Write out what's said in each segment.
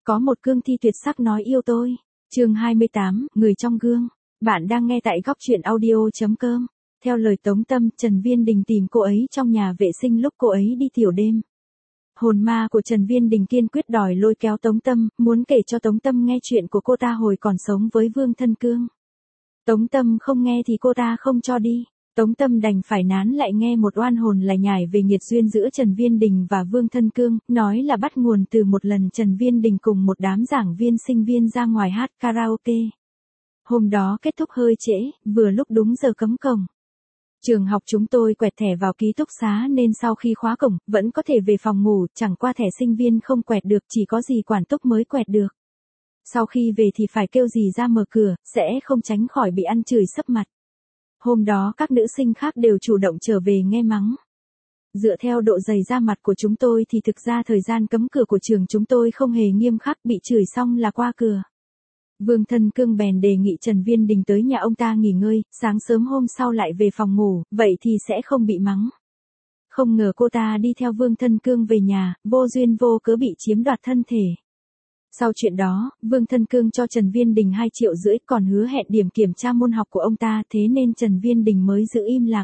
Có một cương thi tuyệt sắc nói yêu tôi. Chương 28, người trong gương. Bạn đang nghe tại góc truyện audio.com. Theo lời Tống Tâm, Trần Viên Đình tìm cô ấy trong nhà vệ sinh lúc cô ấy đi tiểu đêm. Hồn ma của Trần Viên Đình kiên quyết đòi lôi kéo Tống Tâm, muốn kể cho Tống Tâm nghe chuyện của cô ta hồi còn sống với Vương Thân Cương. Tống Tâm không nghe thì cô ta không cho đi. Tống Tâm đành phải nán lại nghe một oan hồn lải nhải về nghiệt duyên giữa Trần Viên Đình và Vương Thân Cương, nói là bắt nguồn từ một lần Trần Viên Đình cùng một đám giảng viên sinh viên ra ngoài hát karaoke. Hôm đó kết thúc hơi trễ, vừa lúc đúng giờ cấm cổng. Trường học chúng tôi quẹt thẻ vào ký túc xá nên sau khi khóa cổng, vẫn có thể về phòng ngủ, chẳng qua thẻ sinh viên không quẹt được, chỉ có dì quản túc mới quẹt được. Sau khi về thì phải kêu dì ra mở cửa, sẽ không tránh khỏi bị ăn chửi sấp mặt. Hôm đó các nữ sinh khác đều chủ động trở về nghe mắng. Dựa theo độ dày da mặt của chúng tôi thì thực ra thời gian cấm cửa của trường chúng tôi không hề nghiêm khắc, bị chửi xong là qua cửa. Vương Thân Cương bèn đề nghị Trần Viên Đình tới nhà ông ta nghỉ ngơi, sáng sớm hôm sau lại về phòng ngủ, vậy thì sẽ không bị mắng. Không ngờ cô ta đi theo Vương Thân Cương về nhà, vô duyên vô cớ bị chiếm đoạt thân thể. Sau chuyện đó, Vương Thân Cương cho Trần Viên Đình 2,5 triệu còn hứa hẹn điểm kiểm tra môn học của ông ta, thế nên Trần Viên Đình mới giữ im lặng.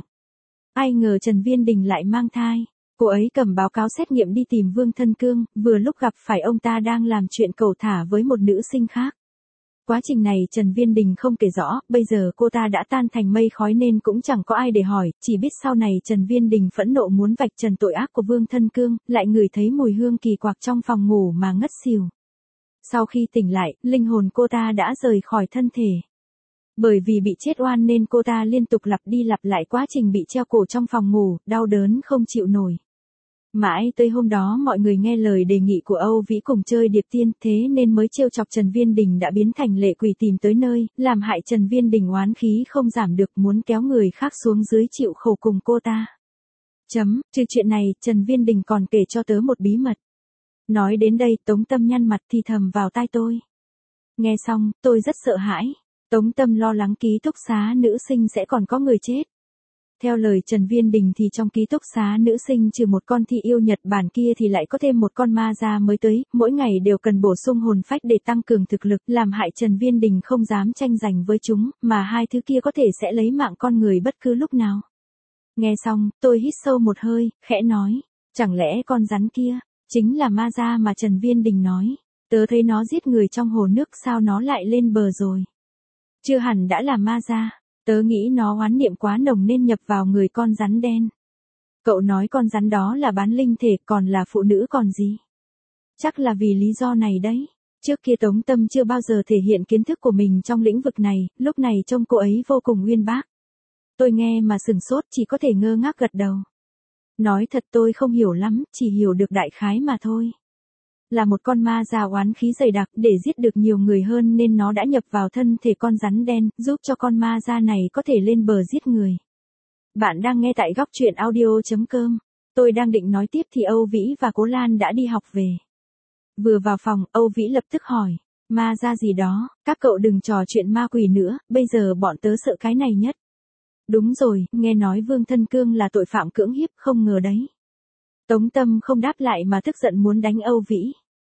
Ai ngờ Trần Viên Đình lại mang thai. Cô ấy cầm báo cáo xét nghiệm đi tìm Vương Thân Cương, vừa lúc gặp phải ông ta đang làm chuyện cẩu thả với một nữ sinh khác. Quá trình này Trần Viên Đình không kể rõ, bây giờ cô ta đã tan thành mây khói nên cũng chẳng có ai để hỏi, chỉ biết sau này Trần Viên Đình phẫn nộ muốn vạch trần tội ác của Vương Thân Cương, lại ngửi thấy mùi hương kỳ quặc trong phòng ngủ mà ngất xỉu. Sau khi tỉnh lại, linh hồn cô ta đã rời khỏi thân thể. Bởi vì bị chết oan nên cô ta liên tục lặp đi lặp lại quá trình bị treo cổ trong phòng ngủ, đau đớn không chịu nổi. Mãi tới hôm đó mọi người nghe lời đề nghị của Âu Vĩ cùng chơi điệp tiên, thế nên mới trêu chọc Trần Viên Đình đã biến thành lệ quỷ tìm tới nơi, làm hại Trần Viên Đình oán khí không giảm được, muốn kéo người khác xuống dưới chịu khổ cùng cô ta. Trừ chuyện này, Trần Viên Đình còn kể cho tớ một bí mật. Nói đến đây, Tống Tâm nhăn mặt thì thầm vào tai tôi. Nghe xong, tôi rất sợ hãi. Tống Tâm lo lắng ký túc xá nữ sinh sẽ còn có người chết. Theo lời Trần Viên Đình thì trong ký túc xá nữ sinh trừ một con thị yêu Nhật Bản kia thì lại có thêm một con ma da mới tới, mỗi ngày đều cần bổ sung hồn phách để tăng cường thực lực, làm hại Trần Viên Đình không dám tranh giành với chúng, mà hai thứ kia có thể sẽ lấy mạng con người bất cứ lúc nào. Nghe xong, tôi hít sâu một hơi, khẽ nói, chẳng lẽ con rắn kia chính là ma da mà Trần Viên Đình nói. Tớ thấy nó giết người trong hồ nước, sao nó lại lên bờ rồi? Chưa hẳn đã là ma da. Tớ nghĩ nó oán niệm quá nồng nên nhập vào người con rắn đen. Cậu nói con rắn đó là bán linh thể, còn là phụ nữ còn gì? Chắc là vì lý do này đấy. Trước kia Tống Tâm chưa bao giờ thể hiện kiến thức của mình trong lĩnh vực này, lúc này trông cô ấy vô cùng uyên bác. Tôi nghe mà sửng sốt, chỉ có thể ngơ ngác gật đầu. Nói thật tôi không hiểu lắm, chỉ hiểu được đại khái mà thôi. Là một con ma già oán khí dày đặc, để giết được nhiều người hơn nên nó đã nhập vào thân thể con rắn đen, giúp cho con ma già này có thể lên bờ giết người. Bạn đang nghe tại góc truyện audio.com. Tôi đang định nói tiếp thì Âu Vĩ và Cố Lan đã đi học về. Vừa vào phòng, Âu Vĩ lập tức hỏi, ma già gì đó, các cậu đừng trò chuyện ma quỷ nữa, bây giờ bọn tớ sợ cái này nhất. Đúng rồi, nghe nói Vương Thân Cương là tội phạm cưỡng hiếp, không ngờ đấy. Tống Tâm không đáp lại mà tức giận muốn đánh Âu Vĩ.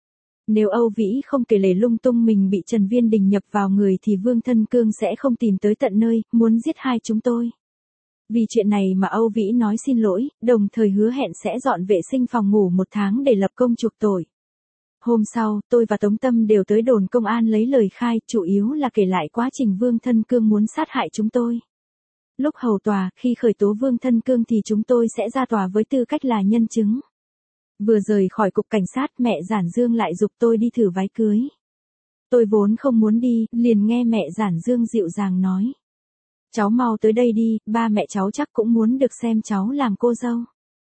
Nếu Âu Vĩ không kể lể lung tung mình bị Trần Viên Đình nhập vào người thì Vương Thân Cương sẽ không tìm tới tận nơi, muốn giết hai chúng tôi. Vì chuyện này mà Âu Vĩ nói xin lỗi, đồng thời hứa hẹn sẽ dọn vệ sinh phòng ngủ 1 tháng để lập công chuộc tội. Hôm sau, tôi và Tống Tâm đều tới đồn công an lấy lời khai, chủ yếu là kể lại quá trình Vương Thân Cương muốn sát hại chúng tôi. Lúc hầu tòa, khi khởi tố Vương Thân Cương thì chúng tôi sẽ ra tòa với tư cách là nhân chứng. Vừa rời khỏi cục cảnh sát, mẹ Giản Dương lại giục tôi đi thử váy cưới. Tôi vốn không muốn đi, liền nghe mẹ Giản Dương dịu dàng nói. Cháu mau tới đây đi, ba mẹ cháu chắc cũng muốn được xem cháu làm cô dâu.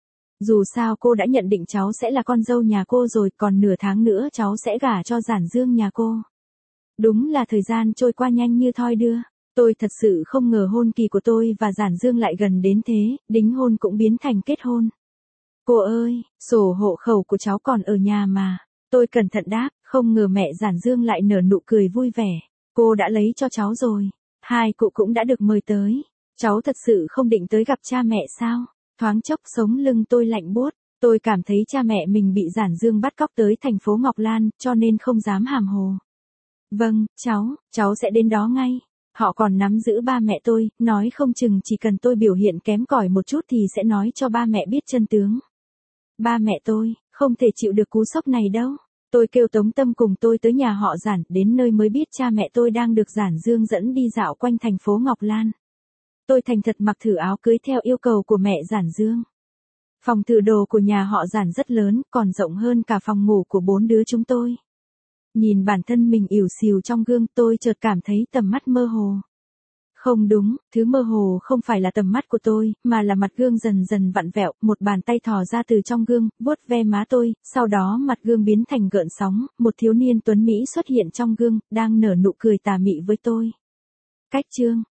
Dù sao cô đã nhận định cháu sẽ là con dâu nhà cô rồi, còn nửa tháng nữa cháu sẽ gả cho Giản Dương nhà cô. Đúng là thời gian trôi qua nhanh như thoi đưa. Tôi thật sự không ngờ hôn kỳ của tôi và Giản Dương lại gần đến thế, đính hôn cũng biến thành kết hôn. Cô ơi, sổ hộ khẩu của cháu còn ở nhà mà. Tôi cẩn thận đáp, không ngờ mẹ Giản Dương lại nở nụ cười vui vẻ. Cô đã lấy cho cháu rồi. Hai cụ cũng đã được mời tới. Cháu thật sự không định tới gặp cha mẹ sao? Thoáng chốc sống lưng tôi lạnh buốt. Tôi cảm thấy cha mẹ mình bị Giản Dương bắt cóc tới thành phố Ngọc Lan, cho nên không dám hàm hồ. Vâng, cháu sẽ đến đó ngay. Họ còn nắm giữ ba mẹ tôi, nói không chừng chỉ cần tôi biểu hiện kém cỏi một chút thì sẽ nói cho ba mẹ biết chân tướng. Ba mẹ tôi, không thể chịu được cú sốc này đâu. Tôi kêu Tống Tâm cùng tôi tới nhà họ Giản, đến nơi mới biết cha mẹ tôi đang được Giản Dương dẫn đi dạo quanh thành phố Ngọc Lan. Tôi thành thật mặc thử áo cưới theo yêu cầu của mẹ Giản Dương. Phòng thử đồ của nhà họ Giản rất lớn, còn rộng hơn cả phòng ngủ của 4 đứa chúng tôi. Nhìn bản thân mình ỉu xìu trong gương, tôi chợt cảm thấy tầm mắt mơ hồ. Không đúng, thứ mơ hồ không phải là tầm mắt của tôi, mà là mặt gương dần dần vặn vẹo, một bàn tay thò ra từ trong gương, vuốt ve má tôi, sau đó mặt gương biến thành gợn sóng, một thiếu niên tuấn Mỹ xuất hiện trong gương, đang nở nụ cười tà mị với tôi. Cách chương